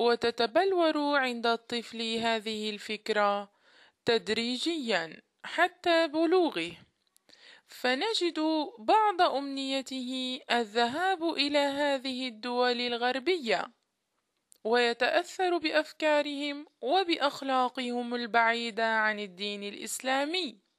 وتتبلور عند الطفل هذه الفكرة تدريجيا حتى بلوغه، فنجد بعض أمنيته الذهاب إلى هذه الدول الغربية ويتأثر بأفكارهم وبأخلاقهم البعيدة عن الدين الإسلامي،